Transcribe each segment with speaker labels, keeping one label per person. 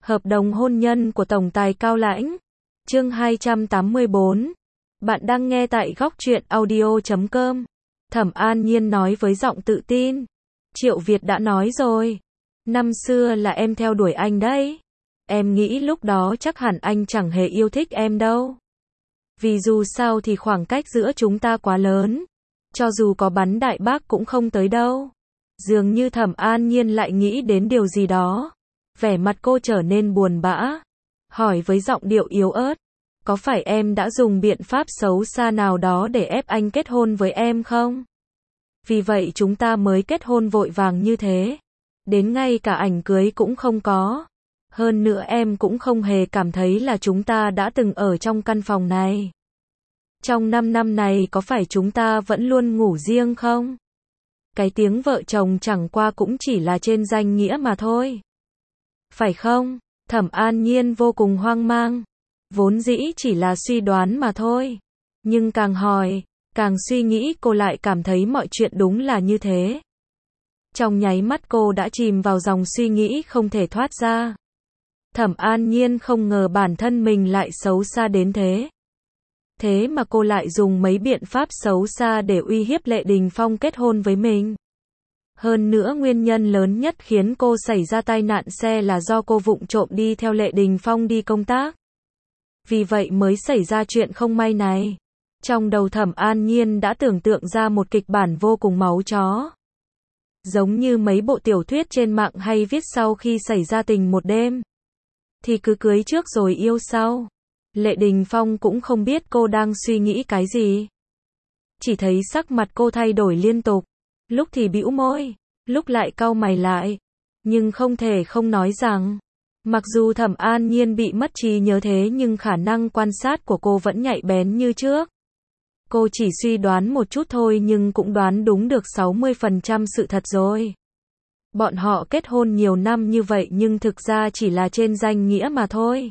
Speaker 1: Hợp đồng hôn nhân của tổng tài Cao Lãnh. Chương 284. Bạn đang nghe tại góc truyện audio.com. Thẩm An Nhiên nói với giọng tự tin. Triệu Việt đã nói rồi. Năm xưa là em theo đuổi anh đấy. Em nghĩ lúc đó chắc hẳn anh chẳng hề yêu thích em đâu. Vì dù sao thì khoảng cách giữa chúng ta quá lớn. Cho dù có bắn đại bác cũng không tới đâu. Dường như Thẩm An Nhiên lại nghĩ đến điều gì đó. Vẻ mặt cô trở nên buồn bã. Hỏi với giọng điệu yếu ớt. Có phải em đã dùng biện pháp xấu xa nào đó để ép anh kết hôn với em không? Vì vậy chúng ta mới kết hôn vội vàng như thế. Đến ngay cả ảnh cưới cũng không có. Hơn nữa em cũng không hề cảm thấy là chúng ta đã từng ở trong căn phòng này. Trong 5 năm này có phải chúng ta vẫn luôn ngủ riêng không? Cái tiếng vợ chồng chẳng qua cũng chỉ là trên danh nghĩa mà thôi. Phải không? Thẩm An Nhiên vô cùng hoang mang. Vốn dĩ chỉ là suy đoán mà thôi. Nhưng càng hỏi, càng suy nghĩ cô lại cảm thấy mọi chuyện đúng là như thế. Trong nháy mắt cô đã chìm vào dòng suy nghĩ không thể thoát ra. Thẩm An Nhiên không ngờ bản thân mình lại xấu xa đến thế. Thế mà cô lại dùng mấy biện pháp xấu xa để uy hiếp Lệ Đình Phong kết hôn với mình. Hơn nữa nguyên nhân lớn nhất khiến cô xảy ra tai nạn xe là do cô vụng trộm đi theo Lệ Đình Phong đi công tác. Vì vậy mới xảy ra chuyện không may này. Trong đầu Thẩm An Nhiên đã tưởng tượng ra một kịch bản vô cùng máu chó. Giống như mấy bộ tiểu thuyết trên mạng hay viết sau khi xảy ra tình một đêm. Thì cứ cưới trước rồi yêu sau. Lệ Đình Phong cũng không biết cô đang suy nghĩ cái gì. Chỉ thấy sắc mặt cô thay đổi liên tục. Lúc thì bĩu môi, lúc lại cau mày lại. Nhưng không thể không nói rằng, mặc dù Thẩm An Nhiên bị mất trí nhớ thế nhưng khả năng quan sát của cô vẫn nhạy bén như trước. Cô chỉ suy đoán một chút thôi nhưng cũng đoán đúng được 60% sự thật rồi. Bọn họ kết hôn nhiều năm như vậy nhưng thực ra chỉ là trên danh nghĩa mà thôi.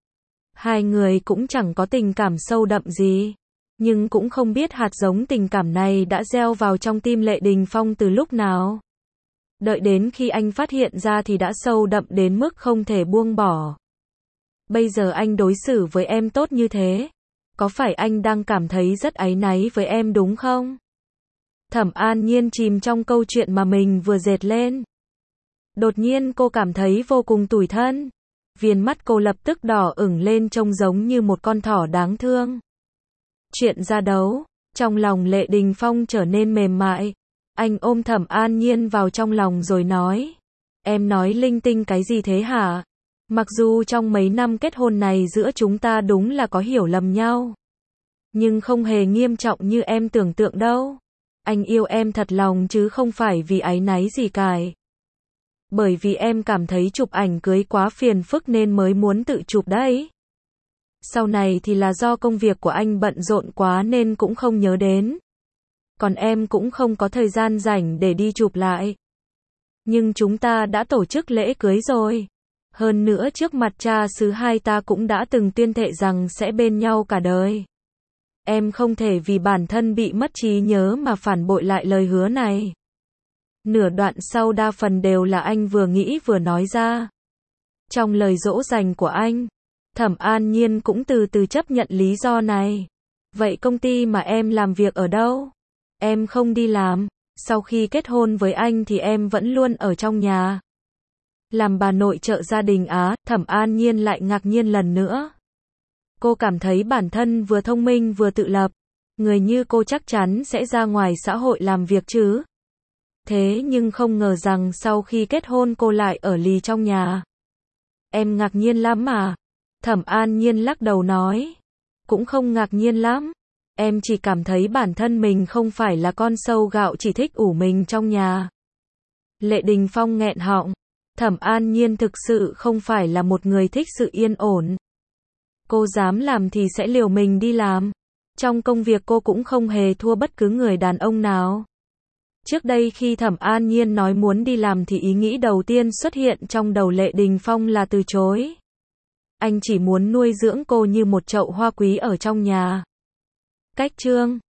Speaker 1: Hai người cũng chẳng có tình cảm sâu đậm gì. Nhưng cũng không biết hạt giống tình cảm này đã gieo vào trong tim Lệ Đình Phong từ lúc nào. Đợi đến khi anh phát hiện ra thì đã sâu đậm đến mức không thể buông bỏ. Bây giờ anh đối xử với em tốt như thế. Có phải anh đang cảm thấy rất áy náy với em đúng không? Thẩm An Nhiên chìm trong câu chuyện mà mình vừa dệt lên. Đột nhiên cô cảm thấy vô cùng tủi thân. Viền mắt cô lập tức đỏ ửng lên trông giống như một con thỏ đáng thương. Chuyện ra đấu, trong lòng Lệ Đình Phong trở nên mềm mại. Anh ôm Thẩm An Nhiên vào trong lòng rồi nói. Em nói linh tinh cái gì thế hả? Mặc dù trong mấy năm kết hôn này giữa chúng ta đúng là có hiểu lầm nhau. Nhưng không hề nghiêm trọng như em tưởng tượng đâu. Anh yêu em thật lòng chứ không phải vì áy náy gì cả. Bởi vì em cảm thấy chụp ảnh cưới quá phiền phức nên mới muốn tự chụp đấy. Sau này thì là do công việc của anh bận rộn quá nên cũng không nhớ đến. Còn em cũng không có thời gian rảnh để đi chụp lại. Nhưng chúng ta đã tổ chức lễ cưới rồi. Hơn nữa trước mặt cha xứ hai ta cũng đã từng tuyên thệ rằng sẽ bên nhau cả đời. Em không thể vì bản thân bị mất trí nhớ mà phản bội lại lời hứa này. Nửa đoạn sau đa phần đều là anh vừa nghĩ vừa nói ra. Trong lời dỗ dành của anh, Thẩm An Nhiên cũng từ từ chấp nhận lý do này. Vậy công ty mà em làm việc ở đâu? Em không đi làm. Sau khi kết hôn với anh thì em vẫn luôn ở trong nhà. Làm bà nội trợ gia đình á. Thẩm An Nhiên lại ngạc nhiên lần nữa. Cô cảm thấy bản thân vừa thông minh vừa tự lập. Người như cô chắc chắn sẽ ra ngoài xã hội làm việc chứ. Thế nhưng không ngờ rằng sau khi kết hôn cô lại ở lì trong nhà. Em ngạc nhiên lắm à? Thẩm An Nhiên lắc đầu nói. Cũng không ngạc nhiên lắm. Em chỉ cảm thấy bản thân mình không phải là con sâu gạo chỉ thích ủ mình trong nhà. Lệ Đình Phong nghẹn họng. Thẩm An Nhiên thực sự không phải là một người thích sự yên ổn. Cô dám làm thì sẽ liều mình đi làm. Trong công việc cô cũng không hề thua bất cứ người đàn ông nào. Trước đây khi Thẩm An Nhiên nói muốn đi làm thì ý nghĩ đầu tiên xuất hiện trong đầu Lệ Đình Phong là từ chối. Anh chỉ muốn nuôi dưỡng cô như một chậu hoa quý ở trong nhà. Cách chương